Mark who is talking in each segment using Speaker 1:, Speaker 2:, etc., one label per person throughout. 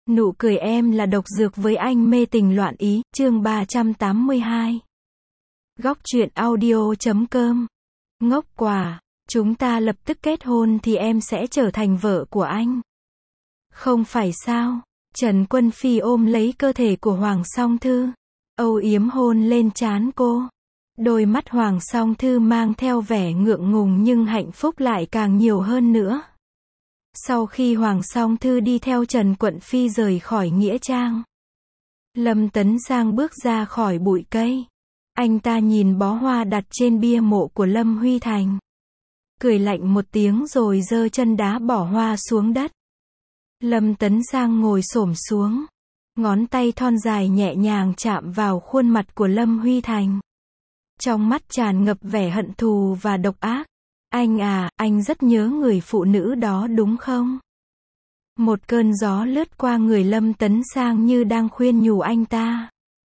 Speaker 1: Nụ cười em là độc dược với anh mê tình loạn ý, chương 382. Góc truyện audio.com. Ngốc quả, chúng ta lập tức kết hôn thì em sẽ trở thành vợ của anh. Không phải sao? Trần Quân Phi ôm lấy cơ thể của Hoàng Song Thư, âu yếm hôn lên trán cô. Đôi mắt Hoàng Song Thư mang theo vẻ ngượng ngùng nhưng hạnh phúc lại càng nhiều hơn nữa. Sau khi Hoàng Song Thư đi theo Trần Quận Phi rời khỏi nghĩa trang, Lâm Tấn Giang bước ra khỏi bụi cây. Anh ta nhìn bó hoa đặt trên bia mộ của Lâm Huy Thành, cười lạnh một tiếng rồi giơ chân đá bỏ hoa xuống đất. Lâm Tấn Giang ngồi xổm xuống, ngón tay thon dài nhẹ nhàng chạm vào khuôn mặt của Lâm Huy Thành. Trong mắt tràn ngập vẻ hận thù và độc ác. Anh à, anh rất nhớ người phụ nữ đó đúng không? Một cơn gió lướt qua người Lâm Tấn Giang như đang khuyên nhủ anh ta.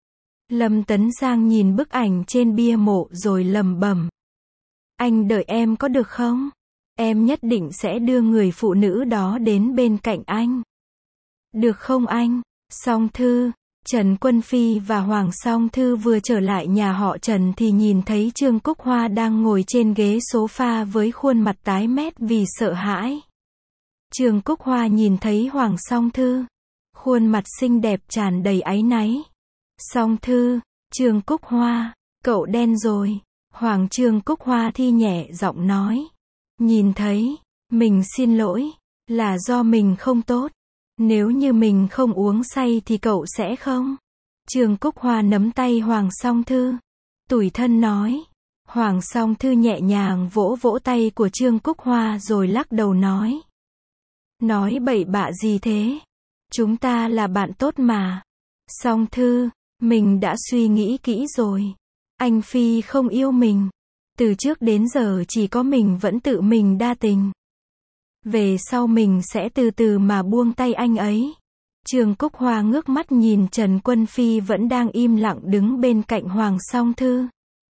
Speaker 1: Lâm Tấn Giang nhìn bức ảnh trên bia mộ rồi lẩm bẩm. Anh đợi em có được không? Em nhất định sẽ đưa người phụ nữ đó đến bên cạnh anh. Được không anh? Song Thư. Trần Quân Phi và Hoàng Song Thư vừa trở lại nhà họ Trần thì nhìn thấy Trương Cúc Hoa đang ngồi trên ghế sofa với khuôn mặt tái mét vì sợ hãi. Trương Cúc Hoa nhìn thấy Hoàng Song Thư, khuôn mặt xinh đẹp tràn đầy áy náy. Song Thư, Trương Cúc Hoa, cậu đen rồi. Trương Cúc Hoa thi nhẹ giọng nói. Nhìn thấy, mình xin lỗi, là do mình không tốt. Nếu như mình không uống say thì cậu sẽ không? Trương Cúc Hoa nắm tay Hoàng Song Thư, tủi thân nói. Hoàng Song Thư nhẹ nhàng vỗ vỗ tay của Trương Cúc Hoa rồi lắc đầu nói. Nói bậy bạ gì thế? Chúng ta là bạn tốt mà. Song Thư, mình đã suy nghĩ kỹ rồi. Anh Phi không yêu mình. Từ trước đến giờ chỉ có mình vẫn tự mình đa tình. Về sau mình sẽ từ từ mà buông tay anh ấy. Trương Cúc Hoa ngước mắt nhìn Trần Quân Phi vẫn đang im lặng đứng bên cạnh Hoàng Song Thư.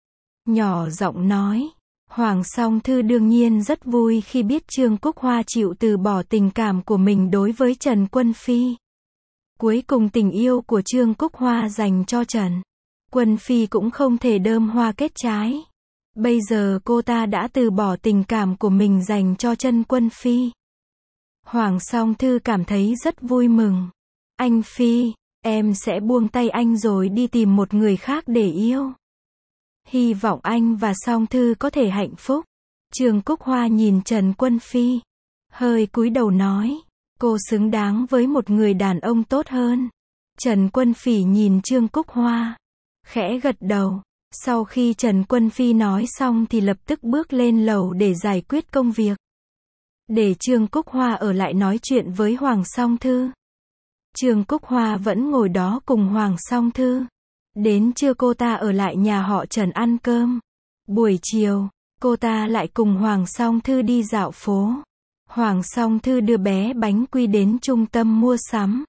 Speaker 1: Nhỏ giọng nói. Hoàng Song Thư đương nhiên rất vui khi biết Trương Cúc Hoa chịu từ bỏ tình cảm của mình đối với Trần Quân Phi. Cuối cùng tình yêu của Trương Cúc Hoa dành cho Trần Quân Phi cũng không thể đơm hoa kết trái. Bây giờ cô ta đã từ bỏ tình cảm của mình dành cho Trần Quân Phi. Hoàng Song Thư cảm thấy rất vui mừng. Anh Phi, em sẽ buông tay anh rồi đi tìm một người khác để yêu. Hy vọng anh và Song Thư có thể hạnh phúc. Trương Cúc Hoa nhìn Trần Quân Phi, hơi cúi đầu nói. Cô xứng đáng với một người đàn ông tốt hơn. Trần Quân Phi nhìn Trương Cúc Hoa, khẽ gật đầu. Sau khi Trần Quân Phi nói xong thì lập tức bước lên lầu để giải quyết công việc. Để Trương Cúc Hoa ở lại nói chuyện với Hoàng Song Thư. Trương Cúc Hoa vẫn ngồi đó cùng Hoàng Song Thư. Đến trưa cô ta ở lại nhà họ Trần ăn cơm. Buổi chiều, cô ta lại cùng Hoàng Song Thư đi dạo phố. Hoàng Song Thư đưa bé Bánh Quy đến trung tâm mua sắm.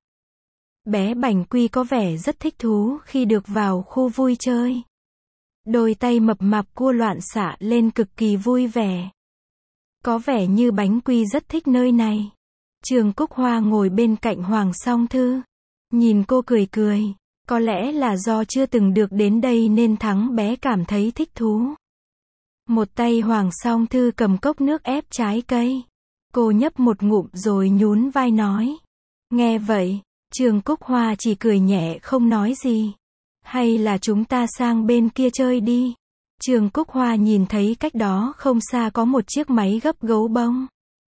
Speaker 1: Bé Bánh Quy có vẻ rất thích thú khi được vào khu vui chơi. Đôi tay mập mạp cua loạn xạ lên cực kỳ vui vẻ. Có vẻ như Bánh Quy rất thích nơi này. Trương Cúc Hoa ngồi bên cạnh Hoàng Song Thư, nhìn cô cười cười. Có lẽ là do chưa từng được đến đây nên thắng bé cảm thấy thích thú. Một tay Hoàng Song Thư cầm cốc nước ép trái cây. Cô nhấp một ngụm rồi nhún vai nói. Nghe vậy, Trương Cúc Hoa chỉ cười nhẹ không nói gì. Hay là chúng ta sang bên kia chơi đi. Trương Cúc Hoa nhìn thấy cách đó không xa có một chiếc máy gấp gấu bông.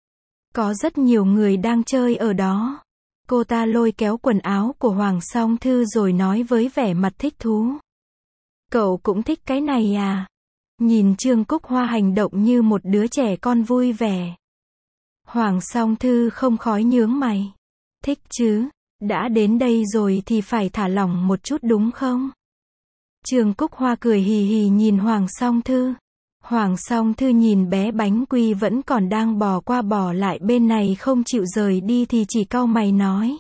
Speaker 1: Có rất nhiều người đang chơi ở đó. Cô ta lôi kéo quần áo của Hoàng Song Thư rồi nói với vẻ mặt thích thú. Cậu cũng thích cái này à? Nhìn Trương Cúc Hoa hành động như một đứa trẻ con vui vẻ. Hoàng Song Thư không khỏi nhướng mày. Thích chứ, đã đến đây rồi thì phải thả lỏng một chút đúng không? Trương Cúc Hoa cười hì hì nhìn Hoàng Song Thư. Hoàng Song Thư nhìn bé Bánh Quy vẫn còn đang bò qua bò lại bên này không chịu rời đi thì chỉ cau mày nói.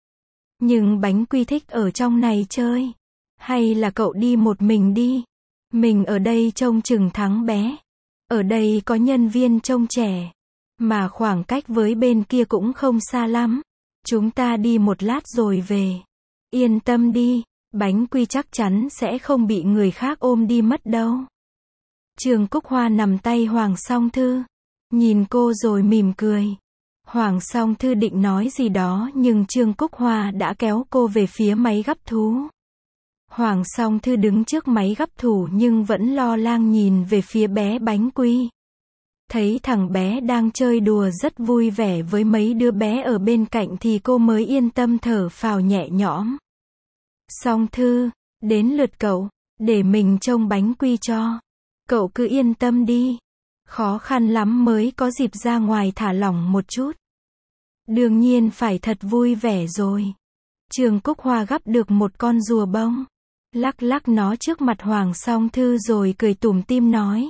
Speaker 1: Nhưng Bánh Quy thích ở trong này chơi. Hay là cậu đi một mình đi? Mình ở đây trông chừng thắng bé. Ở đây có nhân viên trông trẻ. Mà khoảng cách với bên kia cũng không xa lắm. Chúng ta đi một lát rồi về. Yên tâm đi, bánh quy chắc chắn sẽ không bị người khác ôm đi mất đâu. Trương Cúc Hoa nắm tay Hoàng Song Thư, nhìn cô rồi mỉm cười. Hoàng Song Thư định nói gì đó nhưng Trương Cúc Hoa đã kéo cô về phía máy gắp thú. Hoàng Song Thư đứng trước máy gắp thú nhưng vẫn lo lắng nhìn về phía bé bánh quy. Thấy thằng bé đang chơi đùa rất vui vẻ với mấy đứa bé ở bên cạnh thì cô mới yên tâm thở phào nhẹ nhõm. Song Thư, đến lượt cậu, để mình trông bánh quy cho. Cậu cứ yên tâm đi. Khó khăn lắm mới có dịp ra ngoài thả lỏng một chút. Đương nhiên phải thật vui vẻ rồi. Trương Cúc Hoa gắp được một con rùa bông. Lắc lắc nó trước mặt Hoàng Song Thư rồi cười tủm tỉm nói.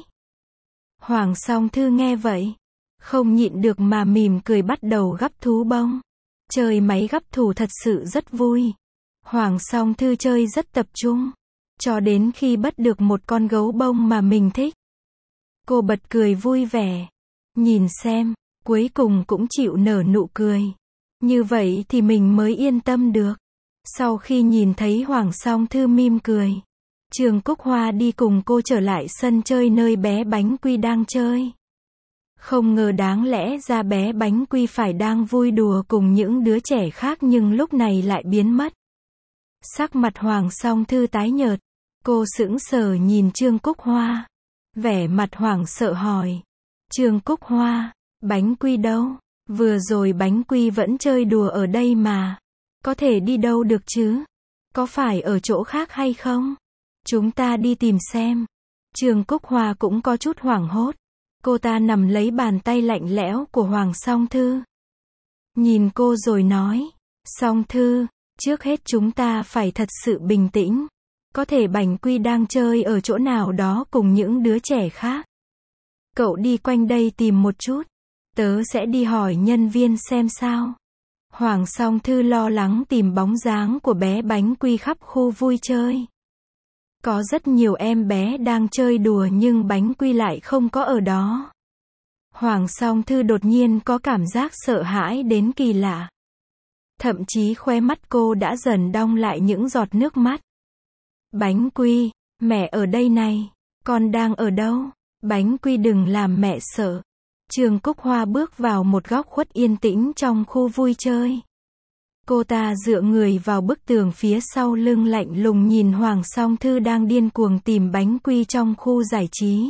Speaker 1: Hoàng Song Thư nghe vậy, không nhịn được mà mỉm cười bắt đầu gắp thú bông. Chơi máy gắp thú thật sự rất vui. Hoàng Song Thư chơi rất tập trung, cho đến khi bắt được một con gấu bông mà mình thích. Cô bật cười vui vẻ. Nhìn xem, cuối cùng cũng chịu nở nụ cười. Như vậy thì mình mới yên tâm được. Sau khi nhìn thấy Hoàng Song Thư mỉm cười, Trương Cúc Hoa đi cùng cô trở lại sân chơi nơi bé bánh quy đang chơi. Không ngờ đáng lẽ ra bé bánh quy phải đang vui đùa cùng những đứa trẻ khác nhưng lúc này lại biến mất. Sắc mặt Hoàng Song Thư tái nhợt, cô sững sờ nhìn Trương Cúc Hoa. Vẻ mặt hoảng sợ hỏi. Trương Cúc Hoa, bánh quy đâu? Vừa rồi bánh quy vẫn chơi đùa ở đây mà. Có thể đi đâu được chứ? Có phải ở chỗ khác hay không? Chúng ta đi tìm xem. Trương Cúc Hoa cũng có chút hoảng hốt. Cô ta nắm lấy bàn tay lạnh lẽo của Hoàng Song Thư. Nhìn cô rồi nói. Song Thư, trước hết chúng ta phải thật sự bình tĩnh. Có thể bánh quy đang chơi ở chỗ nào đó cùng những đứa trẻ khác. Cậu đi quanh đây tìm một chút. Tớ sẽ đi hỏi nhân viên xem sao. Hoàng Song Thư lo lắng tìm bóng dáng của bé bánh quy khắp khu vui chơi. Có rất nhiều em bé đang chơi đùa nhưng bánh quy lại không có ở đó. Hoàng Song Thư đột nhiên có cảm giác sợ hãi đến kỳ lạ. Thậm chí khóe mắt cô đã dần đong lại những giọt nước mắt. Bánh quy, mẹ ở đây này. Con đang ở đâu? Bánh quy đừng làm mẹ sợ. Trương Cúc Hoa bước vào một góc khuất yên tĩnh trong khu vui chơi. Cô ta dựa người vào bức tường phía sau lưng lạnh lùng nhìn Hoàng Song Thư đang điên cuồng tìm bánh quy trong khu giải trí.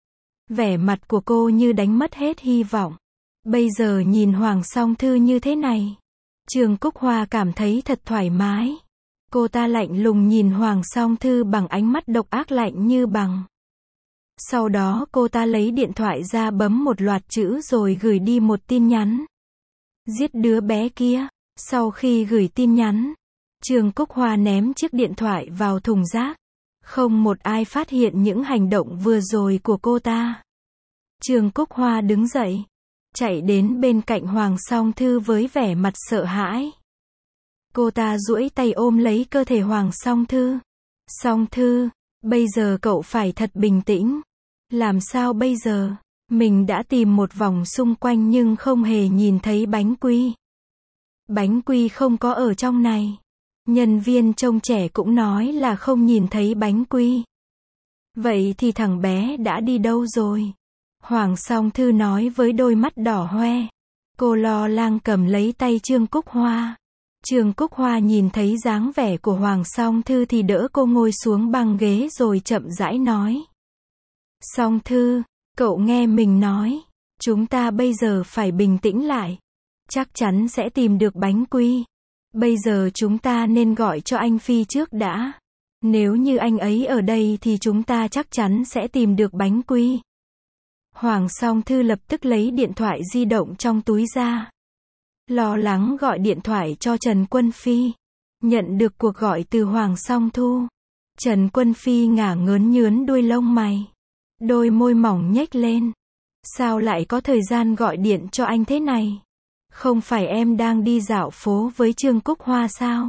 Speaker 1: Vẻ mặt của cô như đánh mất hết hy vọng. Bây giờ nhìn Hoàng Song Thư như thế này, Trương Cúc Hoa cảm thấy thật thoải mái. Cô ta lạnh lùng nhìn Hoàng Song Thư bằng ánh mắt độc ác lạnh như bằng. Sau đó cô ta lấy điện thoại ra bấm một loạt chữ rồi gửi đi một tin nhắn. Giết đứa bé kia. Sau khi gửi tin nhắn, Trương Cúc Hoa ném chiếc điện thoại vào thùng rác. Không một ai phát hiện những hành động vừa rồi của cô ta. Trương Cúc Hoa đứng dậy, chạy đến bên cạnh Hoàng Song Thư với vẻ mặt sợ hãi. Cô ta duỗi tay ôm lấy cơ thể Hoàng Song Thư. Song Thư, bây giờ cậu phải thật bình tĩnh. Làm sao bây giờ? Mình đã tìm một vòng xung quanh nhưng không hề nhìn thấy bánh quy. Bánh quy không có ở trong này. Nhân viên trông trẻ cũng nói là không nhìn thấy bánh quy. Vậy thì thằng bé đã đi đâu rồi? Hoàng Song Thư nói với đôi mắt đỏ hoe. Cô lo lắng cầm lấy tay Trương Cúc Hoa. Trương Cúc Hoa nhìn thấy dáng vẻ của Hoàng Song Thư thì đỡ cô ngồi xuống băng ghế rồi chậm rãi nói. Song Thư, cậu nghe mình nói. Chúng ta bây giờ phải bình tĩnh lại. Chắc chắn sẽ tìm được bánh quy. Bây giờ chúng ta nên gọi cho anh Phi trước đã. Nếu như anh ấy ở đây thì chúng ta chắc chắn sẽ tìm được bánh quy. Hoàng Song Thư lập tức lấy điện thoại di động trong túi ra. Lo lắng gọi điện thoại cho Trần Quân Phi. Nhận được cuộc gọi từ Hoàng Song Thu. Trần Quân Phi ngả ngớn nhướn đuôi lông mày. Đôi môi mỏng nhếch lên. Sao lại có thời gian gọi điện cho anh thế này? Không phải em đang đi dạo phố với Trương Cúc Hoa sao?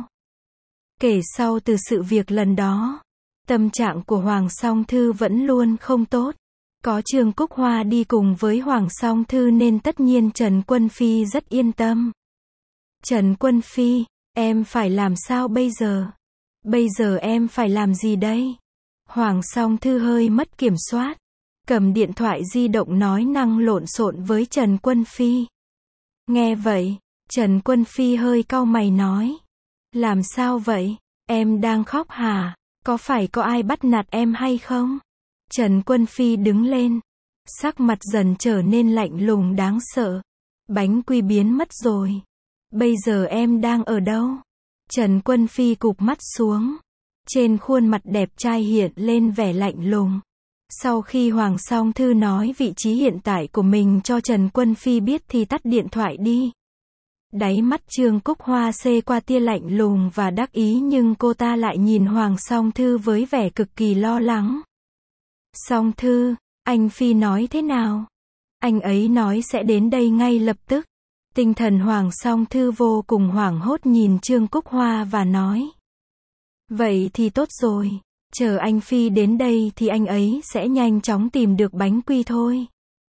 Speaker 1: Kể sau từ sự việc lần đó, tâm trạng của Hoàng Song Thư vẫn luôn không tốt. Có Trương Cúc Hoa đi cùng với Hoàng Song Thư nên tất nhiên Trần Quân Phi rất yên tâm. Trần Quân Phi, em phải làm sao bây giờ? Bây giờ em phải làm gì đây? Hoàng Song Thư hơi mất kiểm soát, cầm điện thoại di động nói năng lộn xộn với Trần Quân Phi. Nghe vậy, Trần Quân Phi hơi cau mày nói. Làm sao vậy? Em đang khóc hả? Có phải có ai bắt nạt em hay không? Trần Quân Phi đứng lên, sắc mặt dần trở nên lạnh lùng đáng sợ. Bánh quy biến mất rồi. Bây giờ em đang ở đâu? Trần Quân Phi cụp mắt xuống. Trên khuôn mặt đẹp trai hiện lên vẻ lạnh lùng. Sau khi Hoàng Song Thư nói vị trí hiện tại của mình cho Trần Quân Phi biết thì tắt điện thoại đi. Đáy mắt Trương Cúc Hoa xê qua tia lạnh lùng và đắc ý, nhưng cô ta lại nhìn Hoàng Song Thư với vẻ cực kỳ lo lắng. Song Thư, anh Phi nói thế nào? Anh ấy nói sẽ đến đây ngay lập tức. Tinh thần Hoàng Song Thư vô cùng hoảng hốt nhìn Trương Cúc Hoa và nói. Vậy thì tốt rồi, chờ anh Phi đến đây thì anh ấy sẽ nhanh chóng tìm được bánh quy thôi.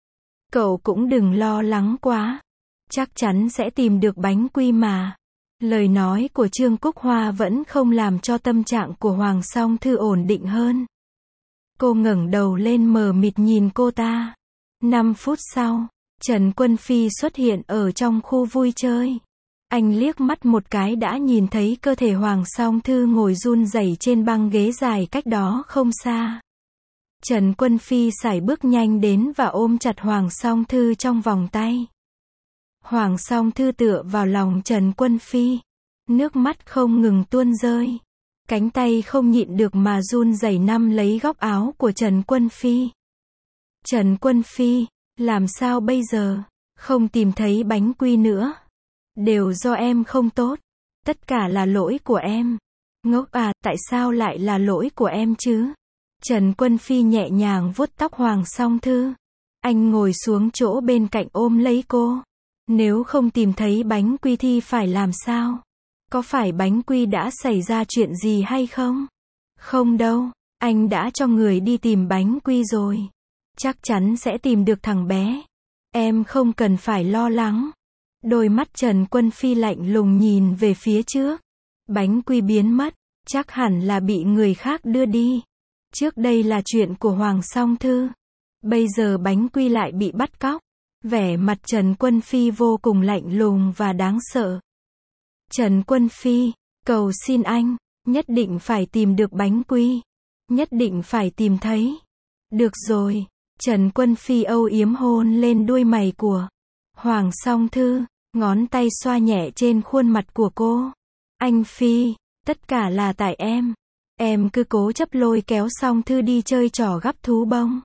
Speaker 1: Cậu cũng đừng lo lắng quá, chắc chắn sẽ tìm được bánh quy mà. Lời nói của Trương Cúc Hoa vẫn không làm cho tâm trạng của Hoàng Song Thư ổn định hơn. Cô ngẩng đầu lên mờ mịt nhìn cô ta. 5 phút sau, Trần Quân Phi xuất hiện ở trong khu vui chơi. Anh liếc mắt một cái đã nhìn thấy cơ thể Hoàng Song Thư ngồi run rẩy trên băng ghế dài cách đó không xa. Trần Quân Phi sải bước nhanh đến và ôm chặt Hoàng Song Thư trong vòng tay. Hoàng Song Thư tựa vào lòng Trần Quân Phi, nước mắt không ngừng tuôn rơi. Cánh tay không nhịn được mà run rẩy nắm lấy góc áo của Trần Quân Phi. Trần Quân Phi, làm sao bây giờ? Không tìm thấy bánh quy nữa. Đều do em không tốt. Tất cả là lỗi của em. Ngốc à, tại sao lại là lỗi của em chứ? Trần Quân Phi nhẹ nhàng vuốt tóc Hoàng Song Thư. Anh ngồi xuống chỗ bên cạnh ôm lấy cô. Nếu không tìm thấy bánh quy thì phải làm sao? Có phải bánh quy đã xảy ra chuyện gì hay không? Không đâu, anh đã cho người đi tìm bánh quy rồi. Chắc chắn sẽ tìm được thằng bé. Em không cần phải lo lắng. Đôi mắt Trần Quân Phi lạnh lùng nhìn về phía trước. Bánh quy biến mất, chắc hẳn là bị người khác đưa đi. Trước đây là chuyện của Hoàng Song Thư. Bây giờ bánh quy lại bị bắt cóc. Vẻ mặt Trần Quân Phi vô cùng lạnh lùng và đáng sợ. Trần Quân Phi, cầu xin anh, nhất định phải tìm được bánh quy. Nhất định phải tìm thấy. Được rồi. Trần Quân Phi âu yếm hôn lên đuôi mày của Hoàng Song Thư, ngón tay xoa nhẹ trên khuôn mặt của cô. Anh Phi, tất cả là tại em. Em cứ cố chấp lôi kéo Song Thư đi chơi trò gắp thú bông.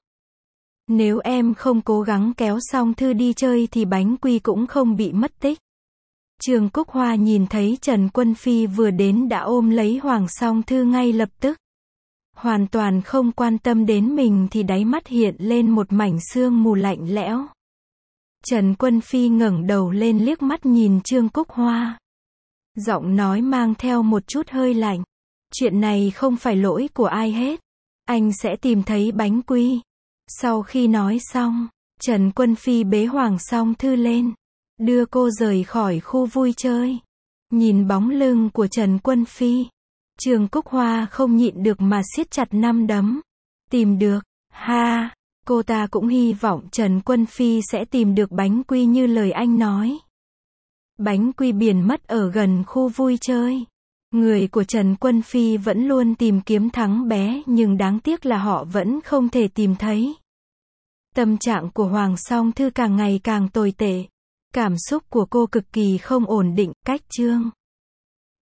Speaker 1: Nếu em không cố gắng kéo Song Thư đi chơi thì bánh quy cũng không bị mất tích. Trương Cúc Hoa nhìn thấy Trần Quân Phi vừa đến đã ôm lấy Hoàng Song Thư ngay lập tức. Hoàn toàn không quan tâm đến mình thì đáy mắt hiện lên một mảnh sương mù lạnh lẽo. Trần Quân Phi ngẩng đầu lên liếc mắt nhìn Trương Cúc Hoa. Giọng nói mang theo một chút hơi lạnh. Chuyện này không phải lỗi của ai hết. Anh sẽ tìm thấy bánh quy. Sau khi nói xong, Trần Quân Phi bế Hoàng Song Thư lên, đưa cô rời khỏi khu vui chơi. Nhìn bóng lưng của Trần Quân Phi, Trương Cúc Hoa không nhịn được mà siết chặt nắm đấm. Tìm được, ha, cô ta cũng hy vọng Trần Quân Phi sẽ tìm được bánh quy như lời anh nói. Bánh quy biển mất ở gần khu vui chơi. Người của Trần Quân Phi vẫn luôn tìm kiếm thắng bé nhưng đáng tiếc là họ vẫn không thể tìm thấy. Tâm trạng của Hoàng Song Thư càng ngày càng tồi tệ. Cảm xúc của cô cực kỳ không ổn định. Cách chương